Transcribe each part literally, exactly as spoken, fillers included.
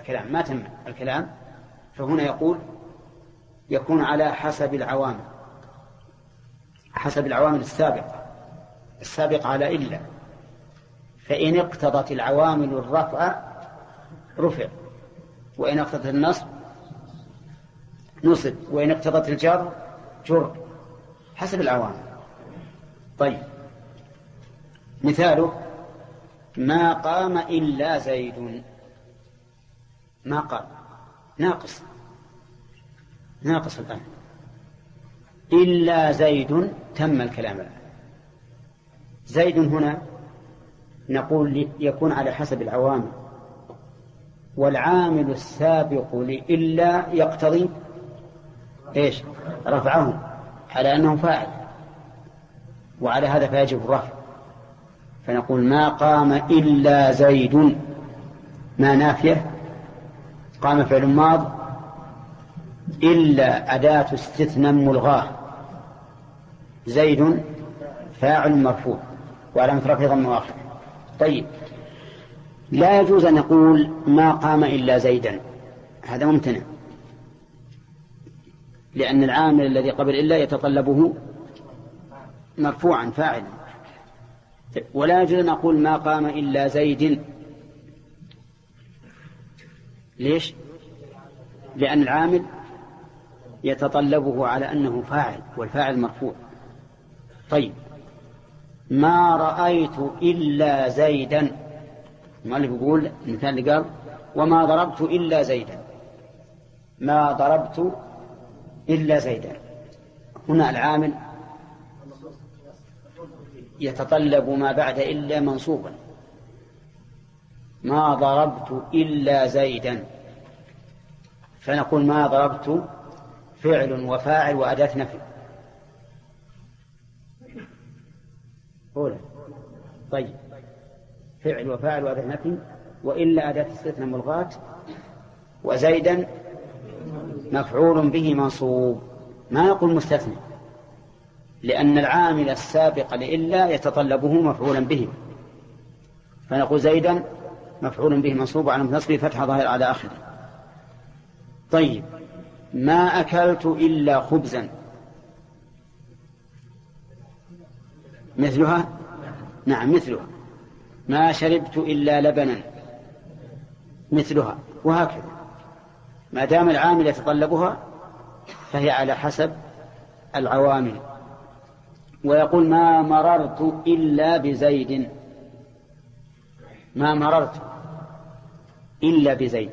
الكلام ما تم الكلام، فهنا يقول يكون على حسب العوامل، حسب العوامل السابقة السابقة على إلا، فإن اقتضت العوامل الرفع رفع، وإن اقتضت النصب نصب، وإن اقتضت الجر جر، حسب العوامل. طيب مثاله ما قام إلا زيد، ما قام ناقص ناقص الآن، إلا زيد تم الكلام الآن. زيد هنا نقول يكون على حسب العوامل، والعامل السابق لإلا يقتضي إيش؟ رفعه على أنه فاعل، وعلى هذا فيجب الرفع، فنقول ما قام إلا زيد، ما نافية، قام فعل ماض، إلا أداة استثناء ملغاة، زيد فاعل مرفوع وعلامة رفعه ضم آخر. طيب لا يجوز أن نقول ما قام إلا زيدا، هذا ممتنع، لأن العامل الذي قبل إلا يتطلبه مرفوعا فاعلا. ولا يجوز أن نقول ما قام إلا زيد، ليش؟ لأن العامل يتطلبه على أنه فاعل، والفاعل مرفوع. طيب ما رأيت إلا زيدا، المؤلف يقول المثال اللي قال وما ضربت إلا زيدا، ما ضربت إلا زيدا، هنا العامل يتطلب ما بعد إلا منصوبا، ما ضربت إلا زيدا، فنقول ما ضربت فعل وفاعل وأداة نفي. أولا طيب فعل وفاعل وأداة نفي، وإلا أداة استثناء ملغاة، وزيدا مفعول به منصوب، ما نقول مستثنى، لأن العامل السابق لإلا يتطلبه مفعولا به، فنقول زيدا مفعول به منصوب على نصبه فتح ظاهر على آخره. طيب ما أكلت إلا خبزا، مثلها نعم مثلها، ما شربت إلا لبنا مثلها، وهكذا ما دام العامل يتطلبها فهي على حسب العوامل. ويقول ما مررت إلا بزيد، ما مررت إلا بزيد،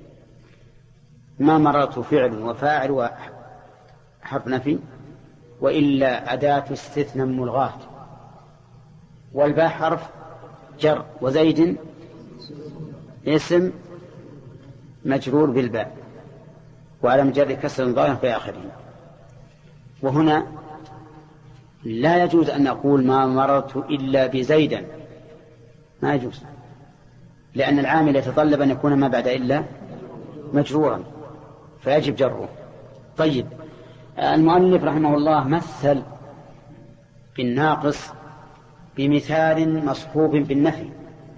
ما مررت فعل وفاعل وحرف نفي، وإلا أداة استثناء ملغاة، والباء حرف جر، وزيد اسم مجرور بالباء وعلى مجرد كسر ظاهر في آخره. وهنا لا يجوز أن نقول ما مررت إلا بزيدا، ما يجوز، لأن العامل يتطلب أن يكون ما بعد إلا مجرورا فيجب جره. طيب المؤلف رحمه الله مثل بالناقص بمثال مصحوب بالنفي،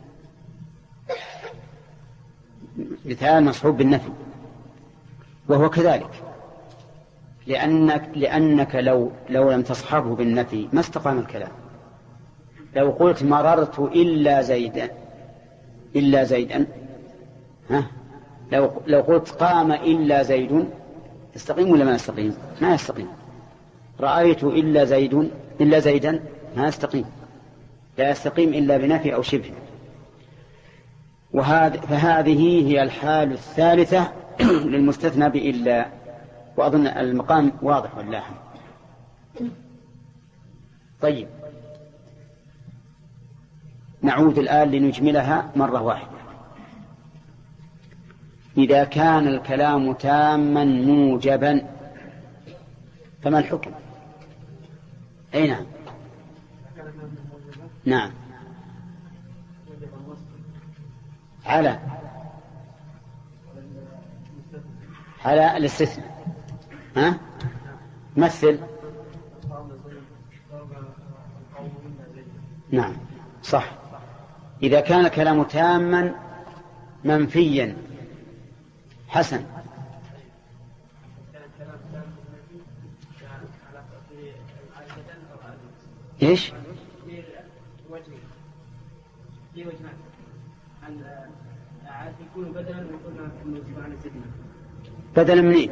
مثال مصحوب بالنفي، وهو كذلك، لأنك, لأنك لو, لو لم تصحبه بالنفي ما استقام الكلام. لو قلت مررت إلا زيدا إلا زيدا ها، لو, لو قلت قام إلا زيد يستقيم ولا ما يستقيم؟ ما يستقيم. رأيت إلا زيد إلا زيدا ما يستقيم، لا يستقيم إلا بنفي أو شبه. وهذا فهذه هي الحال الثالثة للمستثنى بإلا، وأظن المقام واضح واللاحم. طيب نعود الآن لنجملها مرة واحدة. إذا كان الكلام تاما موجبا فما الحكم؟ أي نعم نعم على على الاستثناء. ها مثل نعم صح. إذا كان الكلام تاما منفيا حسن. إيش؟ في وجهان أن يكون بدلا ويكون موجبا عن الزدنا. بدلا منين؟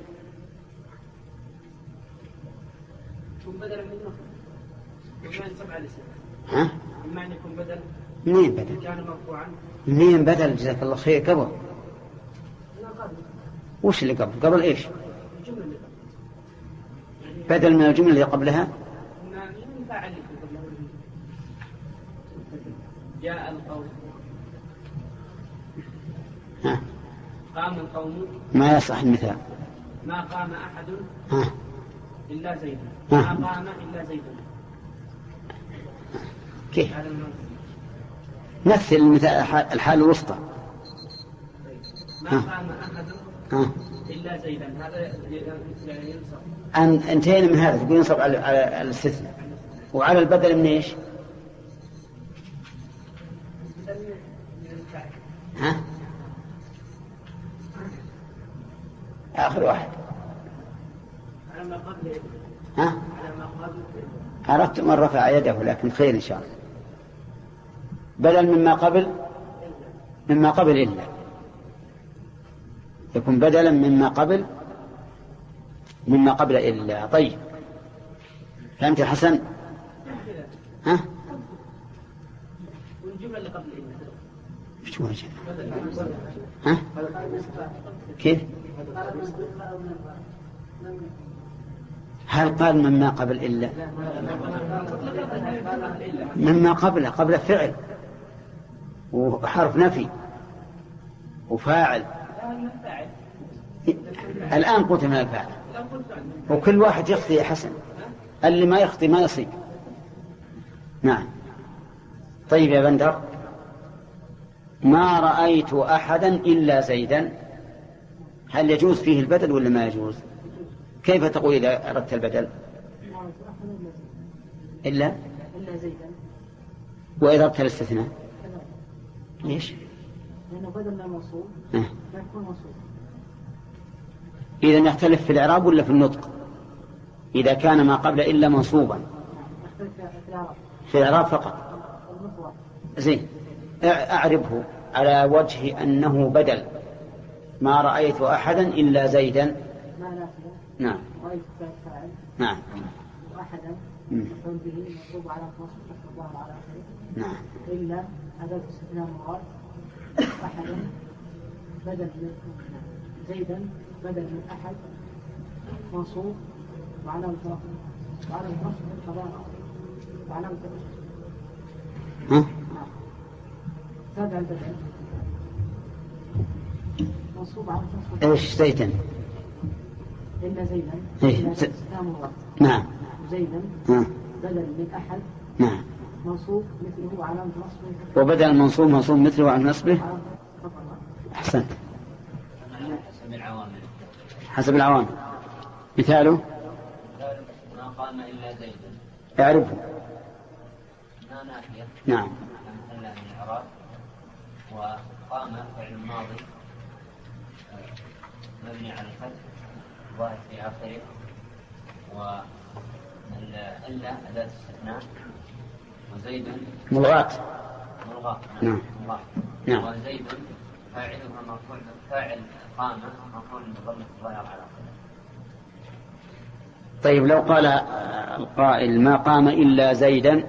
يكون بدلا منه وما ينصب على الاسم. ها؟ إما أن يكون بدل. منين بدل؟ كان مرفوعا. منين بدل؟ جزاك الله خير. قبل. وش اللي قبل؟ قبل إيش؟ الجملة اللي قبل. بدل من الجملة اللي قبلها. من فاعل جاء القوم. ها. قام القوم. ما يصح المثال. ما قام أحد ها. إلا زيد. ها. ما قام إلا زيد. كيف؟ مثل المثال الحال الوسطى. ما قام أحد ها. إلا زيدا. هذا ينصب. أن انتهينا من هذا تقول ينصب على على الاستثناء وعلى البدل من إيش؟ ها؟ آخر واحد. على ما قبل. ها؟ على ما قبل. عرفت من رفع يده لكن خير إن شاء الله. بدل مما قبل مما قبل إلا يكون بدلا مما قبل مما قبل إلا. طيب فهمت يا حسن؟ ها؟ والجملة اللي قبل إلا. شو وجه؟ ها؟ كيف؟ هل قال مما قبل إلا؟ مما قبل قبل فعل وحرف نفي وفاعل. الآن قلت من الفاعل وكل واحد يخطي يا حسن. اللي ما يخطي ما يصيب. نعم. طيب يا بندر. ما رأيت أحدا إلا زيدا. هل يجوز فيه البدل ولا ما يجوز؟ كيف تقول إذا أردت البدل؟ إلا إلا زيدا. وإذا أردت الاستثناء ليش؟ لأنه بدل موصول أه. لا يكون موصول. إذا نختلف في الإعراب ولا في النطق؟ إذا كان ما قبل إلا منصوبا في الإعراب فقط. زين أعربه على وجه أنه بدل. ما رأيت أحدا إلا زيدا. نعم. رأيت فاعل. نعم. وأحدا مفعول به منصوب على نصب الظاهر على آخره. نعم. إلا أداة استثناء مراد. أحدا بدل من زيدا بدل من أحد منصوب وعلامة نصب وعلامة نصب الظاهر وعلامة ها؟ تابع البدل منصوب على نصب. إيش زيدا؟ إلا زيدا. إيه. ز... مراد. نعم. زيدا ها. بدل من أحد. نعم. منصوب مثله علامة نصبه. وبدل المنصوب منصوب مثله عن نصبه. أحسنت. حسب العوامل. حسب العوامل. مثاله ما قام إلا زيدا. اعرفه. ما نافية. نعم. مثل من الإعراب. وقام فعل ماضي مبني على الفتح ظاهر في آخره. وإلا أداة استثناء. وزيد ملغاة. ملغاة. نعم. نعم. وزيد فاعلها مرفوع فاعل قام مرفوع بضمة الظاهر على آخره. طيب لو قال القائل ما قام إلا زيدا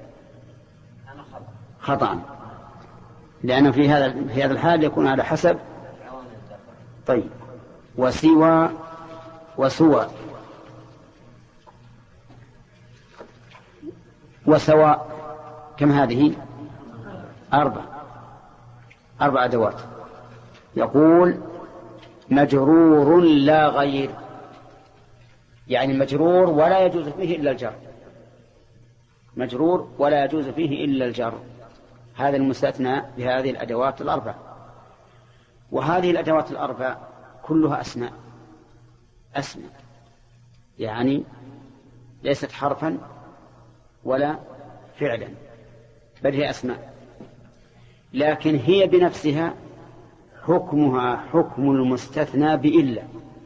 خطأ لأنه في هذا في هذا الحال يكون على حسب. طيب وسوى وسوى وسواء كم هذه؟ أربع أربع أدوات. يقول مجرور لا غير يعني مجرور ولا يجوز فيه إلا الجر. مجرور ولا يجوز فيه إلا الجر. هذا المستثنى بهذه الأدوات الأربع. وهذه الأدوات الأربع كلها أسماء أسماء يعني ليست حرفا ولا فعلا بل هي أسماء. لكن هي بنفسها حكمها حكم المستثنى بإلا.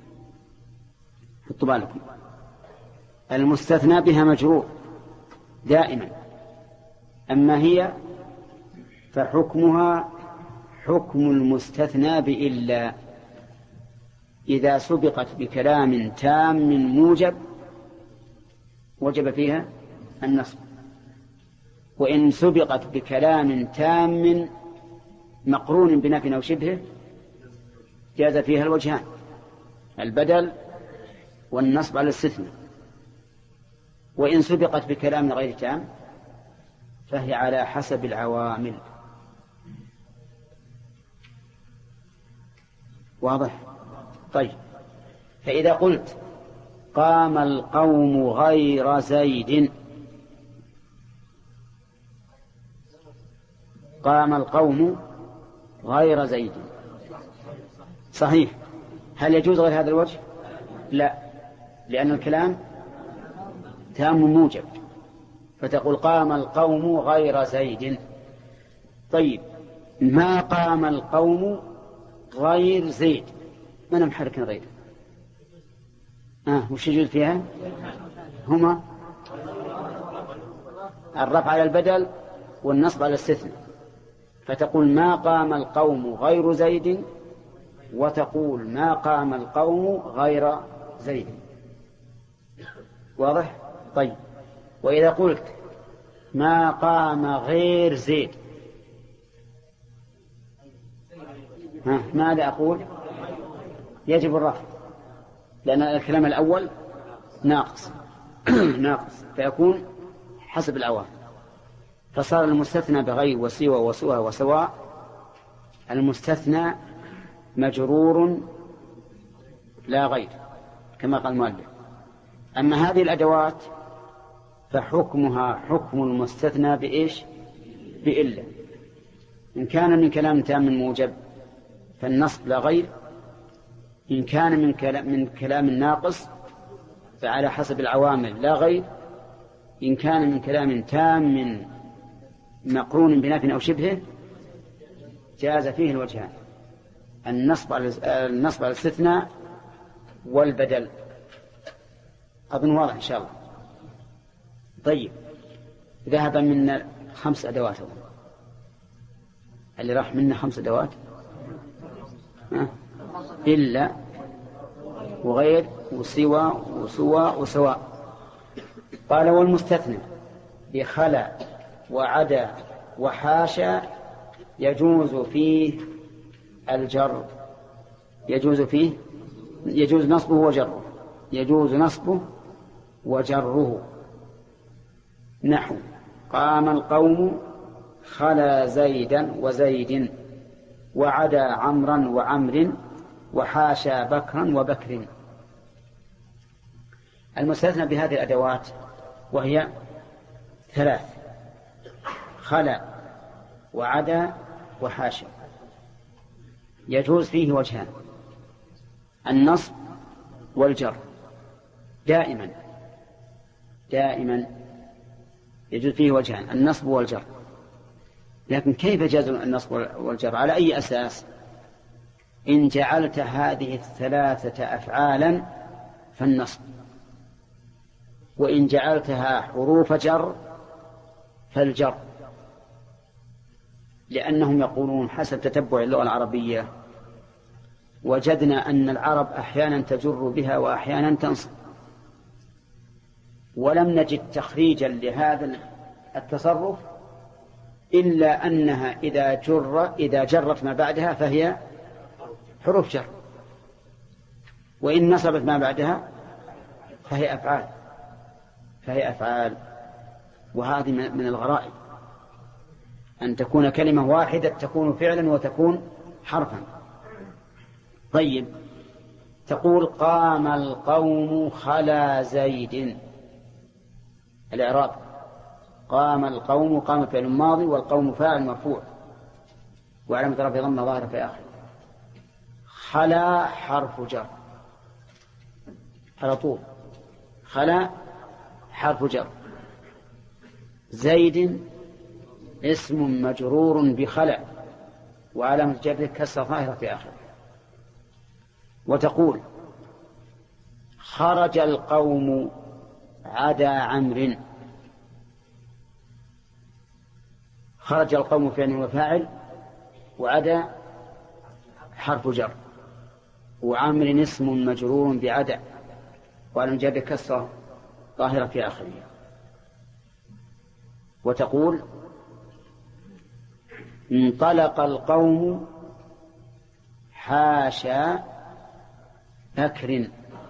حطوا بالكم، المستثنى بها مجرور دائما، أما هي فحكمها حكم المستثنى بإلا إذا سبقت بكلام تام موجب وجب فيها النصب، وإن سبقت بكلام تام مقرون بنفي أو شبهه جاز فيها الوجهان، البدل والنصب على الاستثناء. وإن سبقت بكلام غير تام فهي على حسب العوامل. واضح؟ طيب، فإذا قلت قام القوم غير زيد، قام القوم غير زيد صحيح، هل يجوز غير هذا الوجه؟ لا، لأن الكلام تام موجب، فتقول قام القوم غير زيد. طيب، ما قام القوم غير زيد، من محرك غير آه وش يجوز فيها؟ هما الرفع على البدل والنصب على الاستثناء، فتقول ما قام القوم غير زيد، وتقول ما قام القوم غير زيد. واضح؟ طيب، وإذا قلت ما قام غير زيد، ها ماذا أقول؟ يجب الرفع، لأن الكلام الأول ناقص ناقص فيكون حسب العوامل، فصار المستثنى بغير وسوى وسوى وسواء المستثنى مجرور لا غير كما قال المؤلف. أما هذه الأدوات فحكمها حكم المستثنى بإيش؟ بإلا. إن كان من كلام تام موجب فالنصب لا غير، إن كان من كلام, من كلام ناقص فعلى حسب العوامل لا غير، إن كان من كلام تام من مقرون بنفي أو شبهه جاز فيه الوجهان، النصب على النصب على الاستثناء والبدل. أظن واضح إن شاء الله. طيب، ذهب منا خمس أدوات، اللي راح منا خمس أدوات أه؟ إلا وغير وسوى وسوى وسواء. قال والمستثنى بخلا وعدا وحاشا يجوز فيه الجر، يجوز فيه يجوز نصبه وجره، يجوز نصبه وجره. نحو قام القوم خلا زيدا وزيد، وعدا عمرا وعمر، وحاشا بكرا وبكر. المستثنى بهذه الأدوات وهي ثلاث: خلا وعدا وحاشا، يجوز فيه وجهان: النصب والجر دائما دائما يجوز فيه وجهان: النصب والجر. لكن كيف جاز النصب والجر؟ على أي أساس؟ إن جعلت هذه الثلاثة أفعالا فالنصب، وإن جعلتها حروف جر فالجر، لأنهم يقولون حسب تتبع اللغة العربية وجدنا أن العرب أحيانا تجر بها وأحيانا تنصب، ولم نجد تخريجا لهذا التصرف إلا أنها إذا جر إذا جرت ما بعدها فهي حروف جر، وإن نصبت ما بعدها فهي أفعال فهي أفعال وهذه من الغرائب أن تكون كلمة واحدة تكون فعلا وتكون حرفا. طيب، تقول قام القوم خلا زيد، الإعراب: قام القوم، قام فعل ماضي والقوم فاعل مرفوع وعلامة رفعه ضمة ظاهرة في آخره. خلا حرف جر على طول، خلا حرف جر. زيد اسم مجرور بخلا وعلامة جره كسر ظاهرة في آخره. وتقول خرج القوم عدا عمرو. خرج القوم فعل وفاعل، وعدا حرف جر، وعمر اسم مجرور بعدا وعلى جر كسرة ظاهرة في آخره. وتقول انطلق القوم حاشا بكر.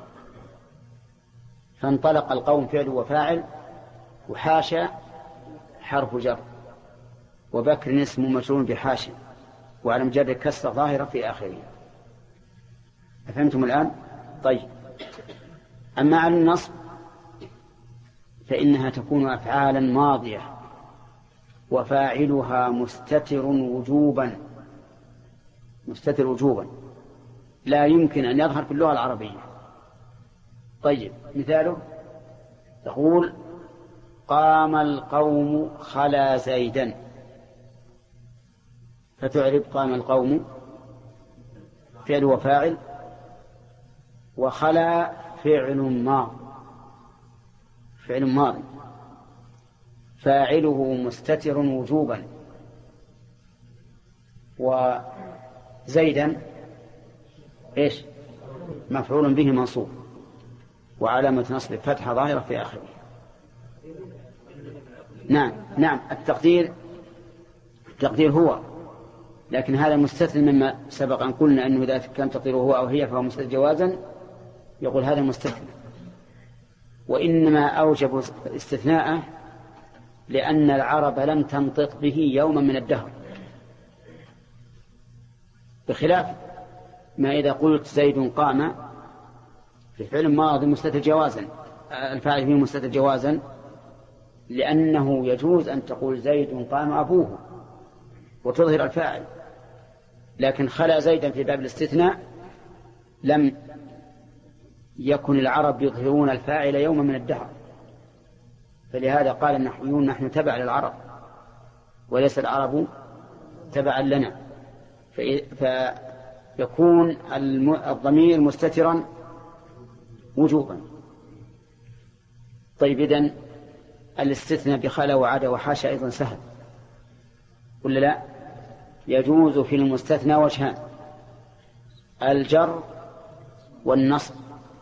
فانطلق القوم فعل وفاعل، وحاشا حرف جر، وبكر اسم مجرور بحاشا وعلى جر كسرة ظاهرة في آخره. أفهمتم الآن؟ طيب. أما على النصب فإنها تكون أفعالا ماضية وفاعلها مستتر وجوبا. مستتر وجوبا لا يمكن أن يظهر في اللغة العربية. طيب مثاله تقول قام القوم خلا زيدا. فتعرب قام القوم فعل وفاعل، وخلا فعل ماض فعل ماض فاعله مستتر وجوبا، وزيدا ايش مفعول به منصوب وعلامة نصب فتحة ظاهرة في آخره. نعم نعم التقدير التقدير هو، لكن هذا مستثنى مما سبق أن قلنا أنه إذا كان تقديره هو أو هي فهو مستثنى جوازا، يقول هذا مستثنى. وإنما أوجب استثناءه لأن العرب لم تنطق به يوما من الدهر، بخلاف ما إذا قلت زيد قام في فعل ماضي مستتر جوازا، الفاعل فيه مستتر جوازا، لأنه يجوز أن تقول زيد قام أبوه وتظهر الفاعل، لكن خلا زيدا في باب الاستثناء لم يكن العرب يظهرون الفاعل يوما من الدهر، فلهذا قال النحويون نحن تبع للعرب وليس العرب تبعا لنا، فيكون الضمير مستترا وجوبا. طيب إذن الاستثناء بخلا وعدا وحاشا أيضا سهل ولا لا؟ يجوز في المستثنى وجهان: الجر والنصب.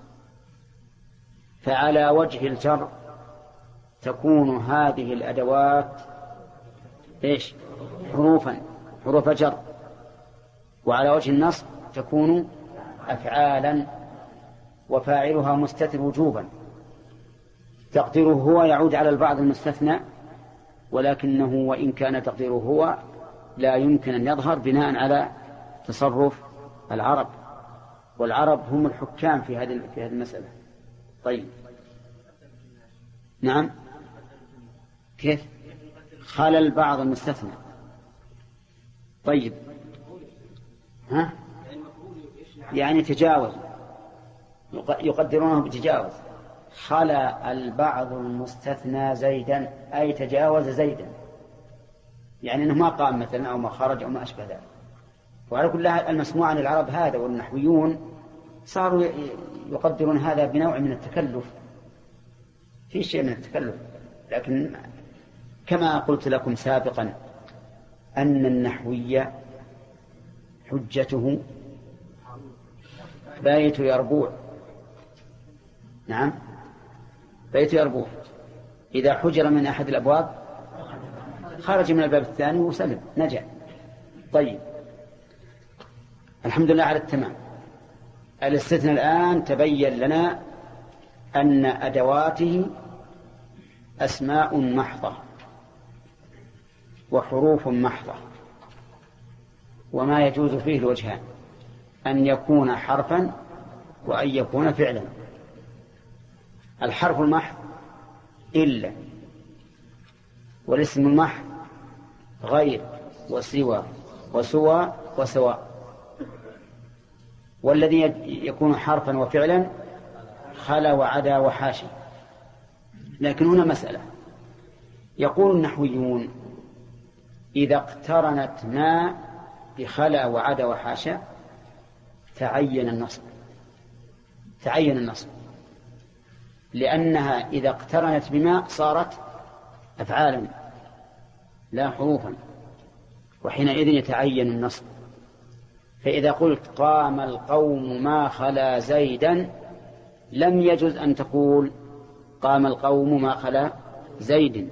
فعلى وجه الجر تكون هذه الأدوات إيش؟ حروفا حروف جر، وعلى وجه النصب تكون أفعالا وفاعلها مستتر وجوبا. تقديره هو يعود على البعض المستثنى، ولكنه وإن كان تقديره هو لا يمكن أن يظهر بناء على تصرف العرب، والعرب هم الحكام في هذه في هذه المسألة. طيب نعم كيف خلى البعض المستثنى؟ طيب ها يعني تجاوز، يقدرونه بتجاوز. خلى البعض المستثنى زيدا أي تجاوز زيدا، يعني أنه ما قام مثلا أو ما خرج أو ما أشبه ذلك. وعلى كل حال المسموع عن العرب هذا، والنحويون صاروا يقدرون هذا بنوع من التكلف، في شيء من التكلف. لكن كما قلت لكم سابقا أن النحوية حجته بيت يربوع. نعم بيت يربوع، إذا حجر من أحد الأبواب خرج من الباب الثاني وسلم نجا. طيب الحمد لله على التمام. الاستثناء الآن تبين لنا أن أدواته أسماء محضة وحروف محضة، وما يجوز فيه الوجهان: أن يكون حرفا وأن يكون فعلا. الحرف المحض إلا، والاسم المحض غير وسوى وسوى وسواء. والذي يكون حرفا وفعلا خلا وعدا وحاشي. لكن هنا مسألة، يقول النحويون إذا اقترنت ما بخلا وعدا وحاشا تعين النصب تعين النصب لأنها إذا اقترنت بما صارت أفعالا لا حروفا، وحينئذ يتعين النصب. فإذا قلت قام القوم ما خلا زيدا لم يجوز أن تقول قام القوم ما خلا زيد.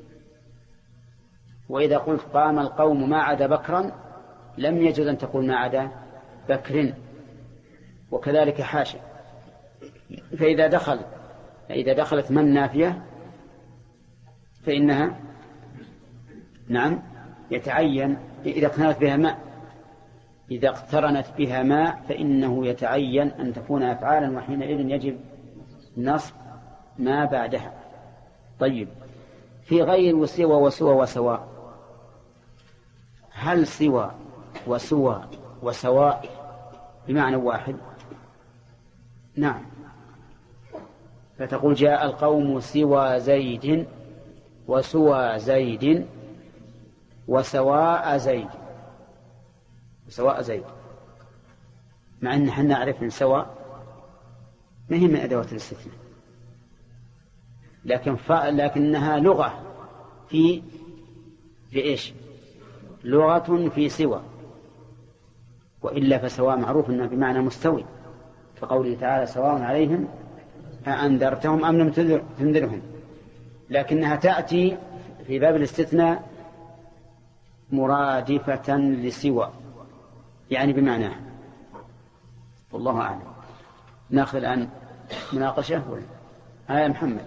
وإذا قلت قام القوم ما عدا بكرا لم يجوز أن تقول ما عدا بكر، وكذلك حاشا. فإذا دخل إذا دخلت من نافية فإنها نعم يتعين إذا اقترنت بها ماء إذا اقترنت بها ماء فإنه يتعين أن تكون أفعالا، وحينئذ يجب نصب ما بعدها. طيب، في غير وسوى وسوى وسواء، هل سوى وسوى وسواء بمعنى واحد؟ نعم، فتقول جاء القوم سوى زيد وسوى زيد وسواء زيد وسواء زيد، مع أن احنا نعرف أن سواء ما هي من أدوات الاستثناء، لكن ف... لكنها لغة في في إيش؟ لغة في سوى، وإلا فسواء معروف أنها بمعنى مستوي، فقوله تعالى سواء عليهم أأنذرتهم أم لم تنذرهم. لكنها تأتي في باب الاستثناء مرادفة لسوى، يعني بمعناه، والله أعلم. نأخذ الآن مناقشة ولا آية محمد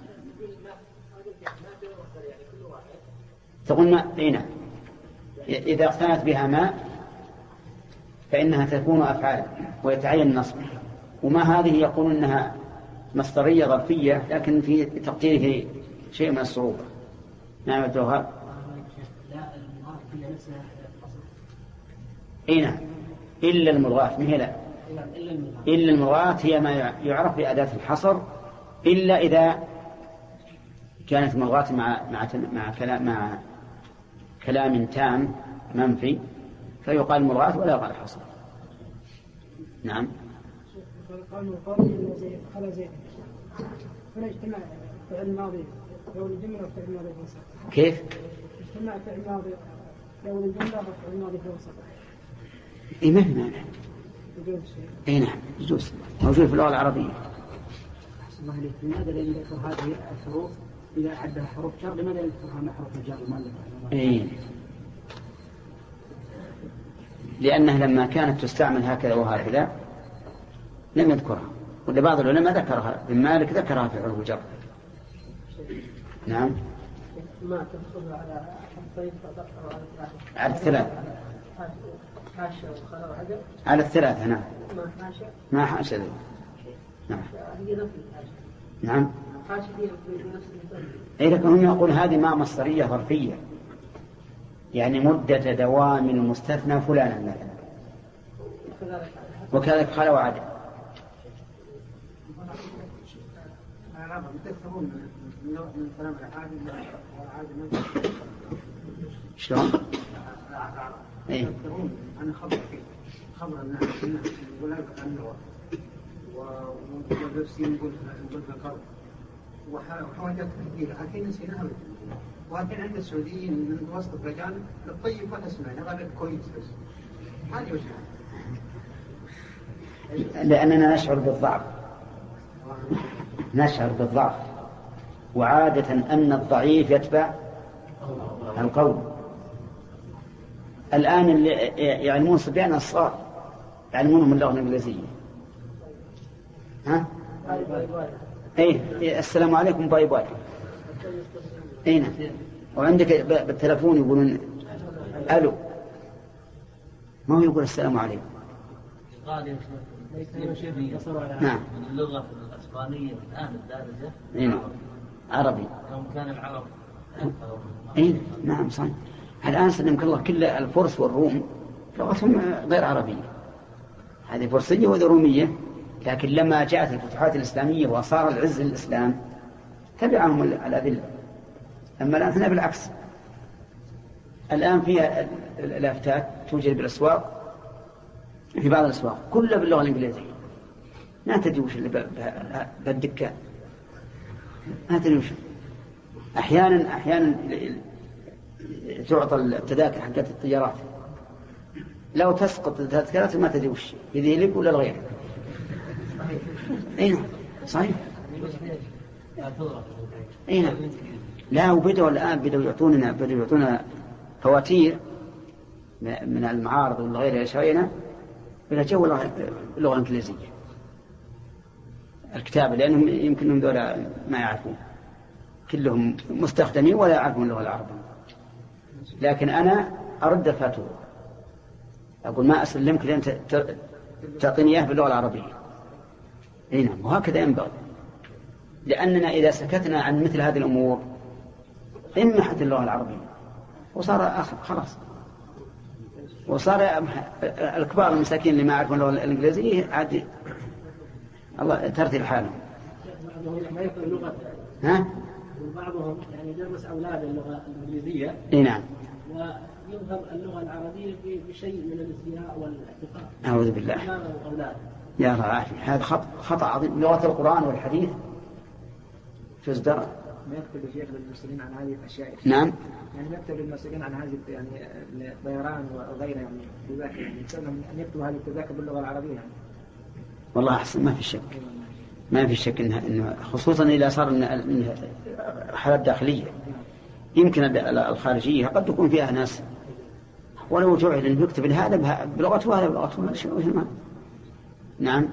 تقول ما هنا إذا اقتنت بها ماء فإنها تكون أفعال ويتعين النصب، وما هذه يقول إنها مصدرية ظرفية لكن في تقديره شيء من الصعوبة. نعم الجوهر. إيه إلا الملغات ما هي لا إلا الملغات هي ما يعرف بأداة الحصر، إلا إذا كانت ملغات مع مع مع كلام مع كلام تام منفي فيقال ملغات ولا يقال حصر. نعم. قالوا قالوا زي خلا زيد هنا اجتماع فعل ماضي لو الجملة وفعل ماضي في وسط. كيف؟ اجتماع فعل ماضي لو الجملة وفعل ماضي في وسط. إيه ما في مانع. يجوز شيء. إيه نعم يجوز، موجود في اللغة العربية. أحسن الله عليك. لماذا لأن ذكر هذه الحروف إذا حدها حروف جر لماذا يذكرها مع حروف الجر المؤلفة؟ إيه. لأنها لما كانت تستعمل هكذا وهكذا لم يذكرها، ولا بعض العلماء ذكرها، ابن مالك ذكرها في حروف الجر. نعم. ما تدخل على حرفين فقط أو على ثلاثة؟ على الثلاث. حاشا وخلا وعدل. على الثلاثة. نعم. ما حاشا. ما حاشا. نعم. هي نفس الحاشا. نعم. حاشا هي نفس الحاشا. إيه لكن هم يقول هذه ما مصدرية ظرفية، يعني مدة دوام المستثنى فلانا مثلا، وكذلك خلا وعدل. شلون؟ ايه انا خبر خبر الناس يقول لك انه ونفسي نقول نقول ذكر وحاجات كثيره لكن نسيناها. ولكن عند السعوديين من وسط الرجال الطيب ولا سمعنا غير كويس بس هذه وجهها. لأننا نشعر بالضعف، نشعر بالضعف، وعادة أن الضعيف يتبع القوي. الآن اللي يعلمون صبيان الصغار يعلمونهم اللغة الإنجليزية. ها؟ إيه السلام عليكم باي باي. أين؟ وعندك بالتلفون يقولون ألو، ما هو يقول السلام عليكم. نعم. اللغة الإسبانية الآن الدارجة نعم عربي. يوم كان العرب. إيه نعم صحيح. الآن سلمك الله كل الفرس والروم لغتهم غير عربية، هذه فرسية وهذه رومية، لكن لما جاءت الفتوحات الإسلامية وصار العز للإسلام تبعهم الأذلة. أما الآن هنا بالعكس، الآن فيها الأفتات توجد بالأسواق في بعض الأسواق كلها باللغة الإنجليزية، ما تدري وش اللي بالدكان، ما تدري وش. أحيانا أحيانا تعطى التذاكر حقت الطيارات، لو تسقط التذكرات ما تدري وش إذا لك ولا الغير. أين صحيح؟ أين لا وبدأوا الآن بدأوا يعطوننا بدأوا يعطونا فواتير من المعارض والغير يشرينا إلى جو اللغة الإنجليزية الكتابة، لأنهم يمكنهم دولة ما يعرفون، كلهم مستخدمين ولا يعرفون اللغة العربية. لكن أنا أرد فتوى أقول ما أسلمك لأن تعطيني إياه باللغة العربية. نعم وهكذا ينبغي، لأننا إذا سكتنا عن مثل هذه الأمور انمحت اللغة العربية وصار آخر خلاص، وصار الكبار المساكين اللي ما يعرفون اللغة الإنجليزية عاد الله ترتيب حالهم. ما يفهم اللغة. ها؟ وبعضهم يعني يدرس أولاد اللغة الإنجليزية. إيه نعم. ويظهر اللغة العربية بشيء من الازدراء والاحتقار. أعوذ بالله. يا رب عافية، هذا خطأ خطأ عظيم. لغة القرآن والحديث تزدرى. ما يكتب الشيخ للمسلمين عن هذه الأشياء. نعم. يعني ما يكتب للمسلمين عن هذه يعني الطيران وغيرها يعني تذاكر يعني يسألهم أن يكتبوا هذه التذاكر باللغة العربية يعني. والله أحسن ما في شك، ما في شك إنها إنه خصوصا إذا صار إنها حالات داخلية، يمكن الخارجية قد تكون فيها ناس ولو جعل أن يكتب هذا بلغته وهذا بلغته. نعم.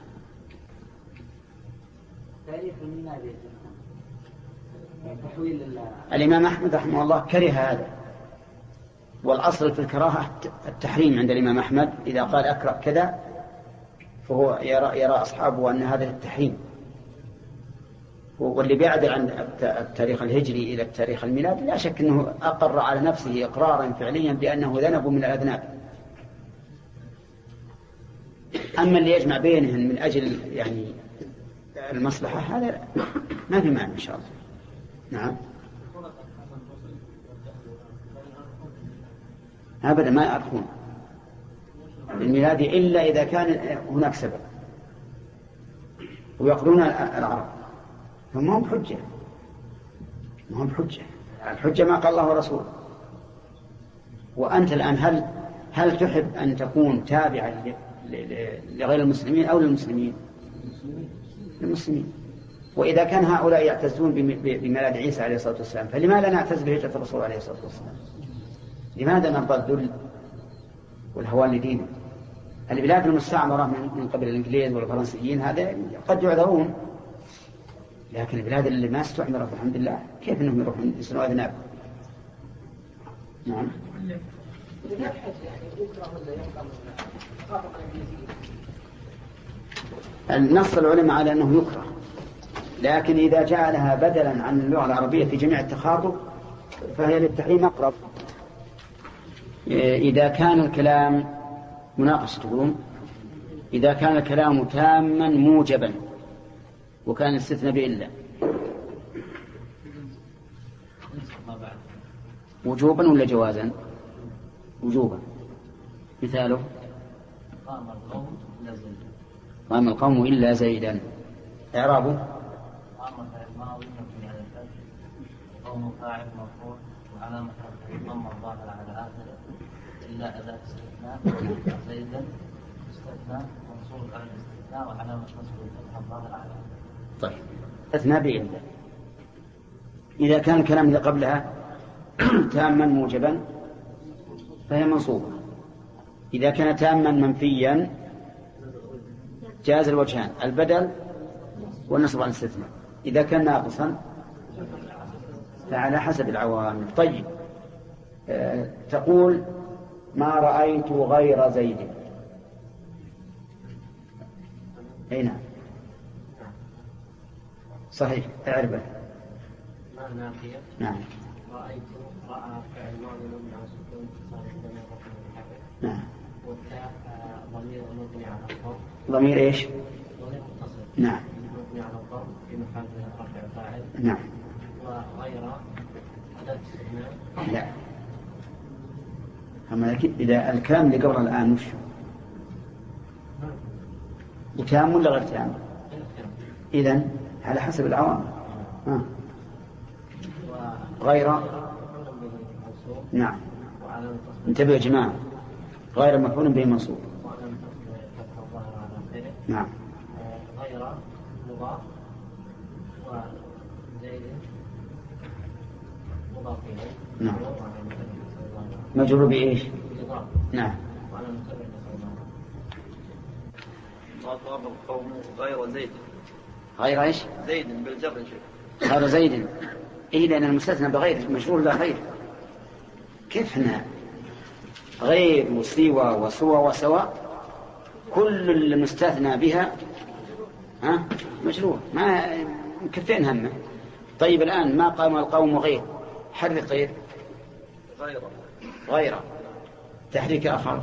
الإمام أحمد رحمه الله كره هذا، والأصل في الكراهة التحريم عند الإمام أحمد. إذا قال أكره كذا فهو يرى, يرى أصحابه أن هذا التحريم، واللي بيعدل عن التاريخ الهجري إلى التاريخ الميلادي لا شك أنه أقر على نفسه إقرارا فعليا بأنه ذنب من الأذناب. أما اللي يجمع بينهم من أجل يعني المصلحة هذا ما في معنى إن شاء الله. نعم. أبدا ما يعرفون الميلادي إلا إذا كان هناك سبب، ويقولون العرب هم هم حجة، هم حجة. الحجة ما قال الله ورسوله. وأنت الآن هل هل تحب أن تكون تابعا لغير المسلمين أو للمسلمين؟ للمسلمين. وإذا كان هؤلاء يعتزون بميلاد عيسى عليه الصلاة والسلام فلماذا نعتز بهجرة الرسول عليه الصلاة والسلام؟ لماذا نرضى الذل والهوان لدينه؟ البلاد المستعمرة من قبل الإنجليز والفرنسيين هذا قد يعذرون، لكن البلاد اللي ما استعمرت الحمد لله كيف أنهم يروحون يسنوا أذناب؟ نعم. النص العلماء على أنه يكره، لكن إذا جعلها بدلا عن اللغة العربية في جميع التخاطب فهي للتحريم أقرب. إذا كان الكلام مناقشة تقولون إذا كان الكلام تاما موجبا وكان الاستثناء بإلا وجوبا ولا جوازا؟ وجوبا. مثاله قام القوم إلا زيدا. إعرابه قوم فاعل مرفوع وعلامة ضم الظاهر على آخره إلا أداة استثناء زيدا استثناء منصوب على الاستثناء وعلامة نصبه الفتحة الظاهر على آخره. طيب استثناء بإلا. إذا كان الكلام اللي قبلها تاما موجبا فهي منصوبة. إذا كان تاما منفيا جاز الوجهان البدل والنصب على الاستثناء. إذا كان ناقصا فعلى حسب العوامل. طيب أه تقول ما رأيت غير زيد. أي نعم صحيح اعربه. نعم. رأيت رأى فعل ماضي مبني على السكون صار ضمير متحرك. نعم. والتاء ضمير مبني على الضم. ضمير ايش؟ ضمير متصل. نعم. مبني على الضم في محل رفع فاعل. نعم. وغير أداة استثناء. لا أما إذا الكلام اللي قبل الآن وش تام ولا غير تام؟ إذن على حسب العوامل. ها. غير نعم انتبهوا يا جماعة، غير مفعول به منصوب. نعم غير مضاف وزيد مضاف إليه. نعم مجرور بإيش؟ نعم أصاب القوم غير زيد. غير إيش؟ زيد بالجر شيء. غير زيد. إيه لأن المستثنى بغير مجرور لا غير. كيف هنا غير وسوى وسوى وسواء كل المستثنى بها ها مجرور ما مكفين همه. طيب الآن ما قام القوم غير حرك غير غير غير تحريك آخر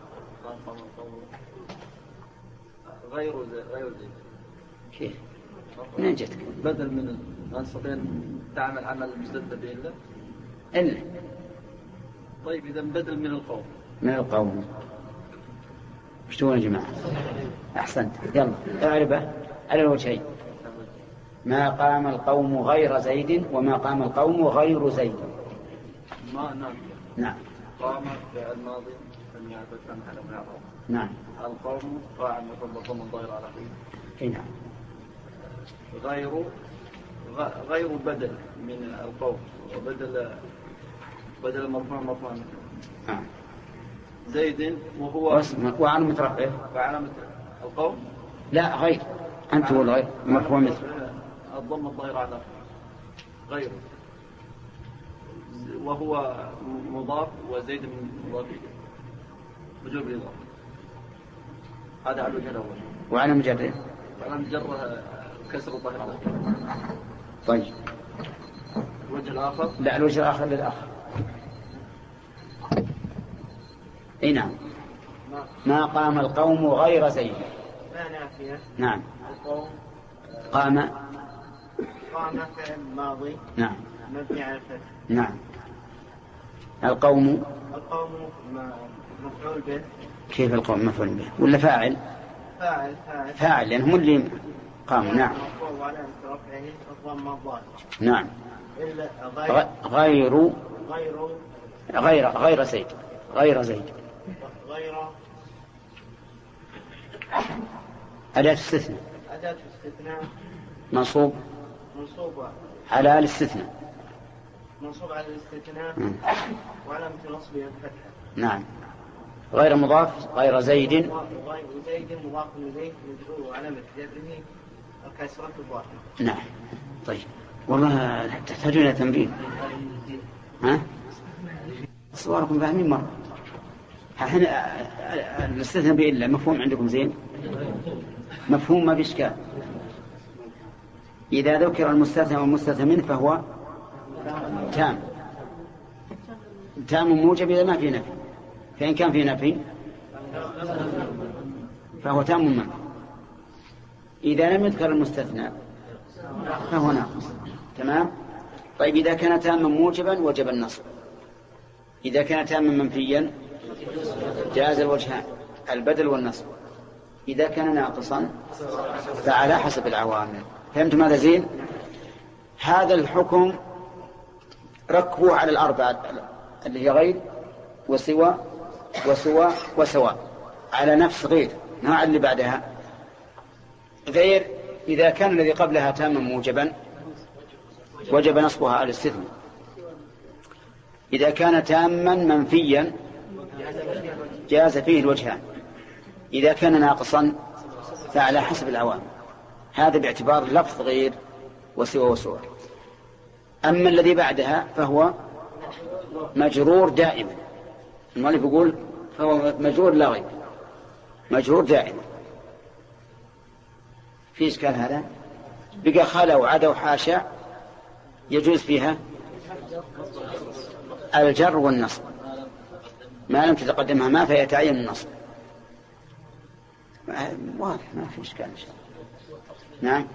غير غير زيد. كيف منين جتك؟ بدل من ما نستطيع تعمل عمل مستثنى به إلا إلا. طيب إذا بدل من القوم من القوم ايش تقولون يا جماعة؟ أحسنت. يلا اعربه على الوجهين. ما قام القوم غير زيد وما قام القوم غير زيد. ما نعم نعم قام فعل ماضي لم يعتد عن حلم العرب. نعم القوم فاعل مفعول ضمن ظاهر على اي نعم. غير غير بدل من القوم وبدل بدل مرفوع مرفوع نعم زيد وهو وعلى مترفعه وعلامة القوم لا غير أنت هو الغير مرفوع مثل الضم الظاهر على غير وهو مضاف وزيد من مضاف وجوب الإضافة. هذا على الوجه الأول. وعلى مجرد وعلى مجرد كسر الظاهر. طيب الوجه الآخر لا الوجه الآخر للآخر. اي نعم ما قام القوم غير زيد. ما نافية. نعم القوم قام قام فعل ماضي. نعم مبني على الفتح. نعم القوم القوم مفعول به. كيف القوم مفعول به ولا فاعل؟ فاعل فاعل فاعل لأن هم اللي قاموا. نعم مرفوع وعلامة رفعه الضم الظاهر. نعم إلا غ- غير غير غير غير غير زيد غير زيد غير أداة استثناء أداة استثناء منصوب منصوب على الاستثناء. منصوب على الاستثناء مم. وعلامة نصبه الفتحة. نعم غير مضاف غير زيد. وغير زيد مضاف إليه مجرور وعلامة جره الكسرة الظاهرة. نعم طيب والله تحتاجون إلى تنبيه. ها صوركم فاهمين مرة. الحين الاستثناء بإلا مفهوم عندكم زين؟ مفهوم ما في إشكال. إذا ذكر المستثنى والمستثنى منه فهو تام تام موجب إذا ما في نفي. فإن كان في نفي فهو تام منفي. إذا لم يذكر المستثنى فهو ناقص. تمام. طيب إذا كان تاما موجبا وجب النصب. إذا كان تاما منفيا جاز الوجهان البدل والنصب. إذا كان ناقصا فعلى حسب العوامل. فهمتم هذا زين؟ هذا الحكم ركبوه على الأربعة اللي هي غير وسوى وسوى وسواء على نفس غير. نوع اللي بعدها غير إذا كان الذي قبلها تاما موجبا وجب نصبها على الاستثناء. إذا كان تاما منفيا جاز فيه الوجهان. إذا كان ناقصا فعلى حسب العوامل. هذا باعتبار لفظ غير وسوى وسوى. أما الذي بعدها فهو مجرور دائما. المؤلف يقول فهو مجرور لا غير مجرور دائما. في إشكال هذا؟ بقى خلا وعدا وحاشا يجوز فيها الجر والنصب ما لم تتقدمها ما فيتعين النصب. واضح ما في إشكال إن شاء الله. نعم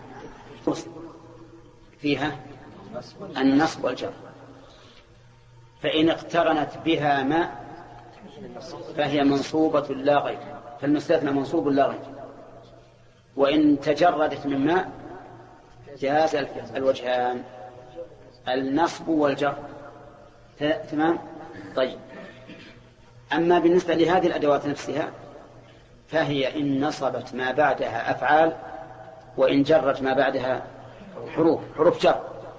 فيها النصب والجر. فإن اقترنت بها ما فهي منصوبة لا غير، فالمستثنى منصوب لا غير، وإن تجردت من ماء جاز الوجهان النصب والجر. تمام. طيب، أما بالنسبة لهذه الأدوات نفسها فهي إن نصبت ما بعدها أفعال وإن جرت ما بعدها حروف حروف جر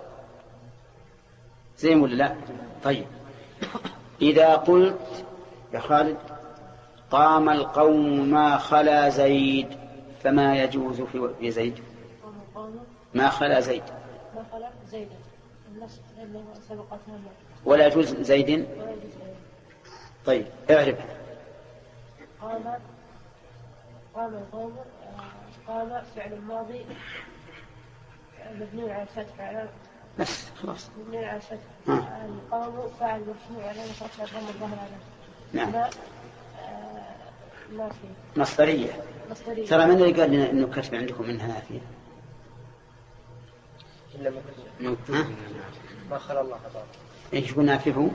زي ولا لا؟ طيب، إذا قلت يا خالد قام القوم ما خلا زيد فما يجوز في زيد؟ ما خلا زيد ما خلا زيد النص لأنه سبقتها ولا يجوز زيد. طيب اعرف. قام قام القوم قام فعل ماضي مبني على الفتح على بس خلاص مبني على الفتح. القوم فاعل مبني على فتح ضم الظهر على نعم ما ما في مصدرية. مصدرية. ترى من اللي قال لنا إنه كتب عندكم منها نافية؟ إلا ها؟ ما خلى الله خطأ. إيش يقول نافيه؟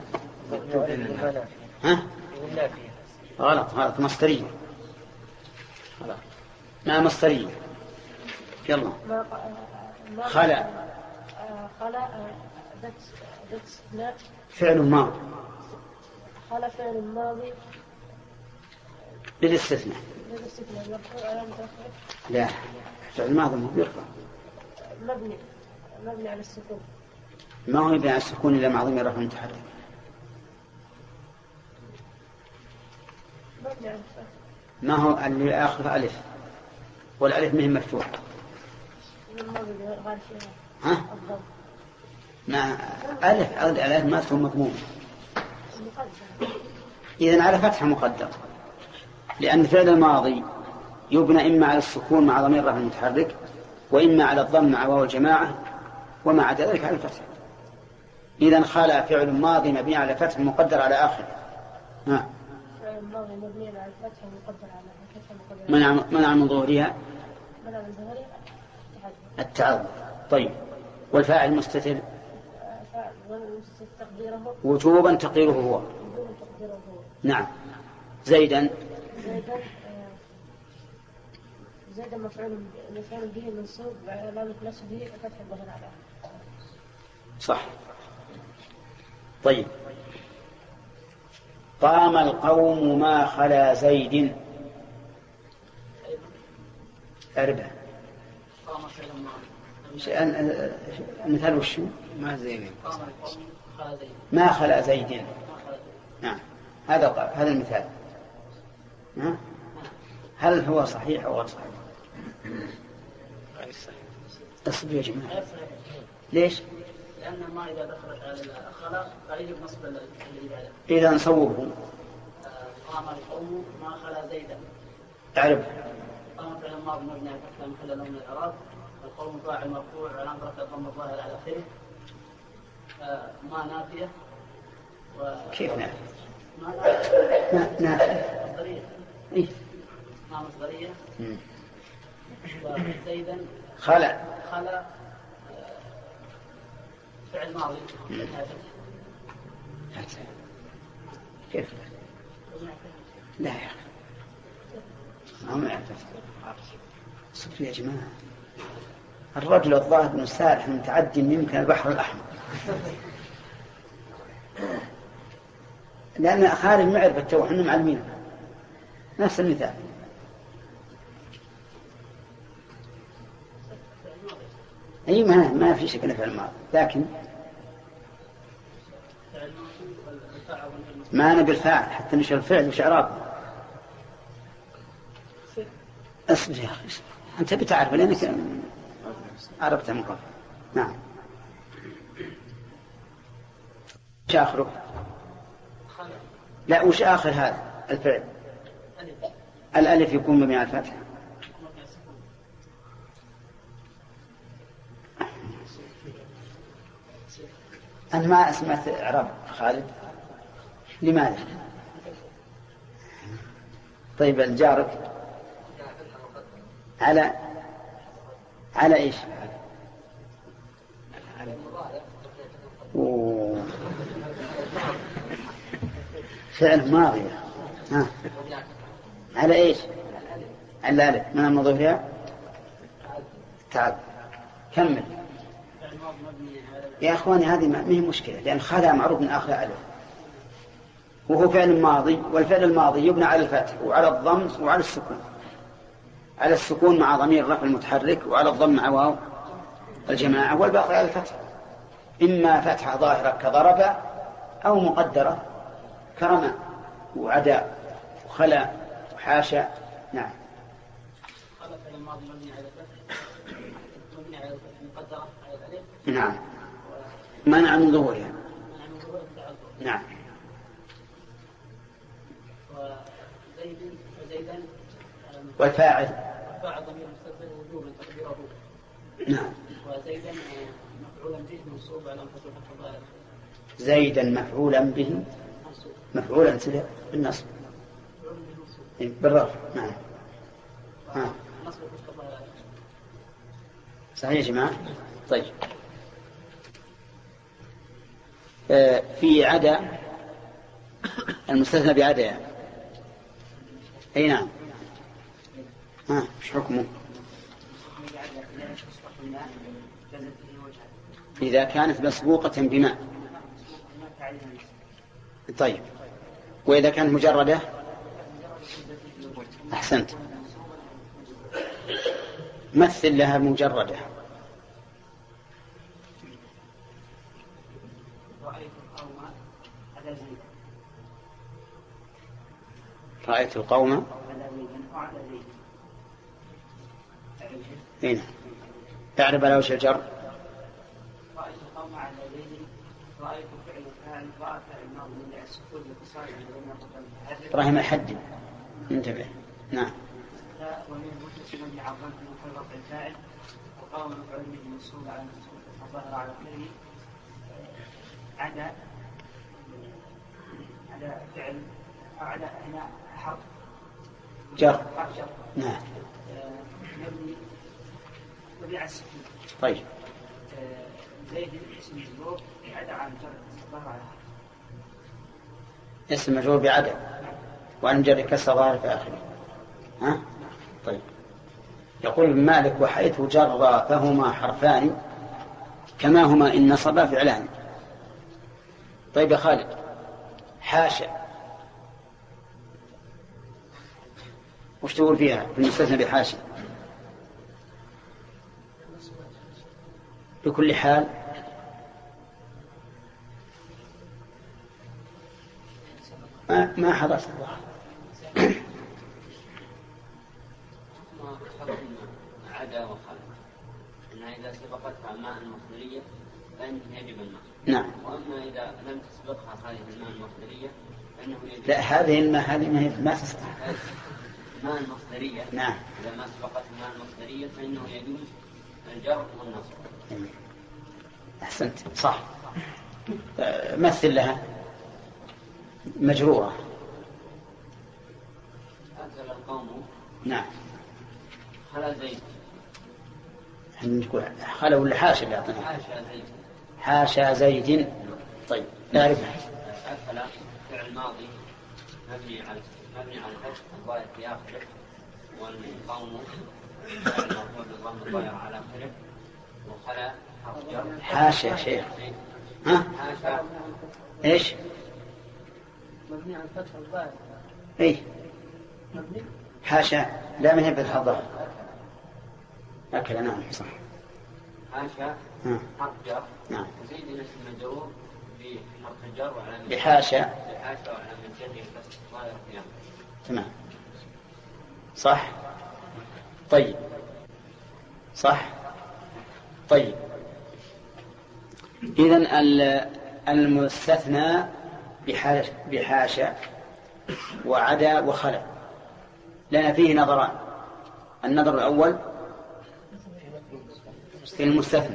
ها؟ غلط، غلط، مصدرية. غلط، ما مصدرية. يلا خلا خلا دت فعل ماضي خلا فعل ماضي للاستثناء. للاستثناء مرفوع علامة رفعه. لا، فعل ماضي مو بيرفع، مبني مبني على السكون. ما هو يبني على السكون إلا مع ضمير رفع متحرك. مبني على الفتح. ما هو اللي آخره ألف والألف مهم مفتوح. ها؟ ما ألف الألف ما ثم مضموم. إذن على فتح مقدر، لأن فعل الماضي يبنى إما على السكون مع ضمير رفع متحرك وإما على الضم مع واو الجماعة وما عدا ذلك على الفتح. إذن خلا فعل ماضي مبني على فتح مقدر على آخر. ها؟ فعل ماضي مبني على الفتح مقدر على الفتح مقدر. منع منع من ظهورها منع من ظهورها التعذر. طيب، والفاعل مستتر تقديره وجوبا تقديره هو. وجوبا تقديره هو. نعم. زيدا زيدا زيدا مفعول مفعول به منصوب علامة نصبه فتح الظهر على. صح. طيب، قام القوم ما خلا زيد أربع مثال وشو ما زين ما خلا زيد. نعم، هذا هذا المثال. نعم. هل هو صحيح أو غير صحيح؟ اصبروا يا جماعة. ليش؟ لأن ما إذا دخلت على الخلا فيجب نصب اللي بعده. إذا نصوبه قام القوم ما خلا زيدا. أعرف. قام فعل الماضي مبني على الفتح محل له من الإعراب. القوم فاعل مرفوع علامة رفعه الضم الظاهر على آخره. ما نافية. كيف نافية؟ ما نافية. نافية. مصدرية. إيه؟ ما مصدرية. وزيدا خلا خلا فعل ماضي. كيف؟ لا يا أخي ما يعرف. صفر يا جماعة. الرجل الظاهر بن سارح متعدي يمكن البحر الأحمر، لأن خارج معرفة التو حنا معلمين نفس المثال. أي ما ما في شك في الماضي، لكن ما نبي الفاعل حتى نشر الفعل وش إعرابه. اصبر يا أخي، أنت بتعرف لأنك عرفت من قبل. نعم. وش آخره؟ لا، وش آخر هذا الفعل؟ الألف يكون مبني على الفتح. أنا ما سمعت إعراب خالد، لماذا؟ طيب، الجارك على على إيش؟ فعل ماضي. ها. على إيش؟ على الألف من المضيف لها تعب. كمل يا أخواني، هذه ما هي مشكلة، لأن خلا معروف من آخر ألف، وهو فعل ماضي، والفعل الماضي يبنى على الفتح وعلى الضم وعلى السكون، على السكون مع ضمير الرفع المتحرك، وعلى الضم مع واو الجماعة، والباقي على الفتح، إما فتحة ظاهرة كضرب أو مقدرة كرم وعدا وخلا وحاشا. نعم. نعم. منع من ظهورها. نعم. والفاعل والفاعل ضمير مستتر وجوبا تقديره. نعم. وزيدا مفعولا به منصوب على فتح الضمير. زيدا مفعولا به مفعولا سلع بالنصب بالرفع. نعم. ها. صحيح يا جماعة. طيب آه في عدا المستثنى بعدا يعني. أي نعم. ها ايش حكمه؟ إذا كانت مسبوقة بماء. طيب وإذا كانت مجردة؟ أحسنت. مثل لها مجردة. رأيت القوم هنا تعرف على وجه الجر. رأيت القوم على زيد. رأيت فعل فاعل فاعل الماضي من السكون الاتصال بين إبراهيم الحدي انتبه. نعم. ومن متصل بعظمة من رفع الفاعل وقام مفعول به منصوب على الظاهر على اخره عدا على فعل أو على هنا حرف جر. نعم. مبني مبني على السكون. طيب زيد اسم مجرور بعدا عن جر الظاهر على اسم مجرور بعدا وعن جر كسر ظاهر في آخره. ها؟ طيب يقول ابن مالك وحيث جر فهما حرفان كما هما إن نصبا فعلان. طيب يا خالد حاشا وش تقول فيها في المستثنى بحاشا؟ بكل حال ما ما حضرت الله. عدا وخلق أنها إذا سبقتها الماء المصدرية فإنه يجب النصب. نعم. وأما إذا لم تسبقها هذه الماء المصدرية فإنه يجب. لا هذه الماء هذه ما هي ما تستطيع. الماء المصدرية. نعم. إذا ما سبقت الماء المصدرية فإنه يجوز الجر والنصب. أحسنت صح. مثل لها مجرورة. أنزل القوم. نعم. خلا زيد. نقول خلا ولا حاشا اللي أعطينا؟ حاشا زيد. حاشا زيد. طيب نعرفها. أكل فعل ماضي مبني على مبني على الفتح الضائع في آخره والقوم فعل مرفوع بالضم الضائع على آخره وخلا حرف جر. حاشا يا شيخ. ها؟ حاشا. إيش؟ مبني على الفتح الضائع. إيه. مبني. حاشا لا من هي فتح الضائع. أكل نعم صح. حاشا حرف جر. نعم. زيد اسم مجرور بحرف الجر وعلامة بحاشا. بحاشا وعلامة جره بس ضائع في آخره. تمام صح. طيب صح. طيب إذن المستثنى بحاشا وعدا وخلا لنا فيه نظران. النظر الأول في المستثنى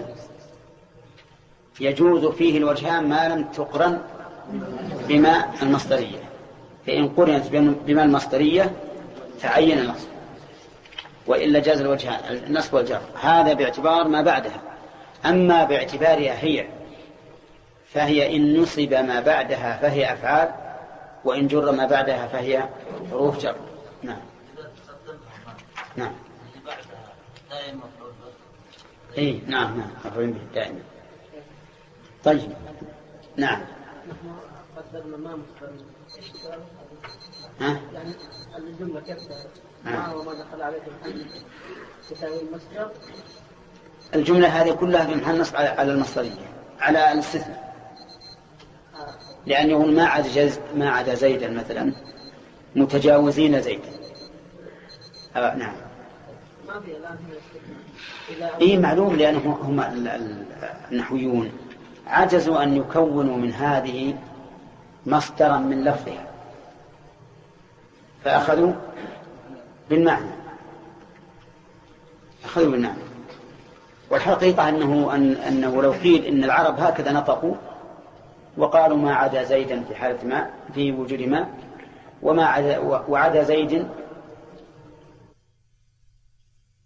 يجوز فيه الوجهان ما لم تقرن بما المصدرية، فإن قرنت بما المصدرية تعين النصب وإلا جاز الوجهان النصب والجر. هذا باعتبار ما بعدها. أما باعتبارها هي فهي إن نصب ما بعدها فهي أفعال وإن جر ما بعدها فهي حروف جر. نعم نعم اي نعم نعم مفعول به دائما. طيب نعم قدرنا ما مصدر ها يعني الجملة كيف ما وما دخل عليه محل تساوي المصدر. الجملة هذه كلها بمحل نصب على المصدرية على الاستثناء، لأنه ما عدا جز ما عدا زيدا مثلا متجاوزين زيدا. آه نعم ما في الآن إيه معلوم، لأنهم هم النحويون عجزوا أن يكونوا من هذه مصدرا من لفظها فأخذوا بالمعنى أخذوا بالمعنى. والحقيقة أنه, أن أنه لو قيل إن العرب هكذا نطقوا وقالوا ما عدا زيدا في حالة ما في وجود ما وما عدا وعدا زيد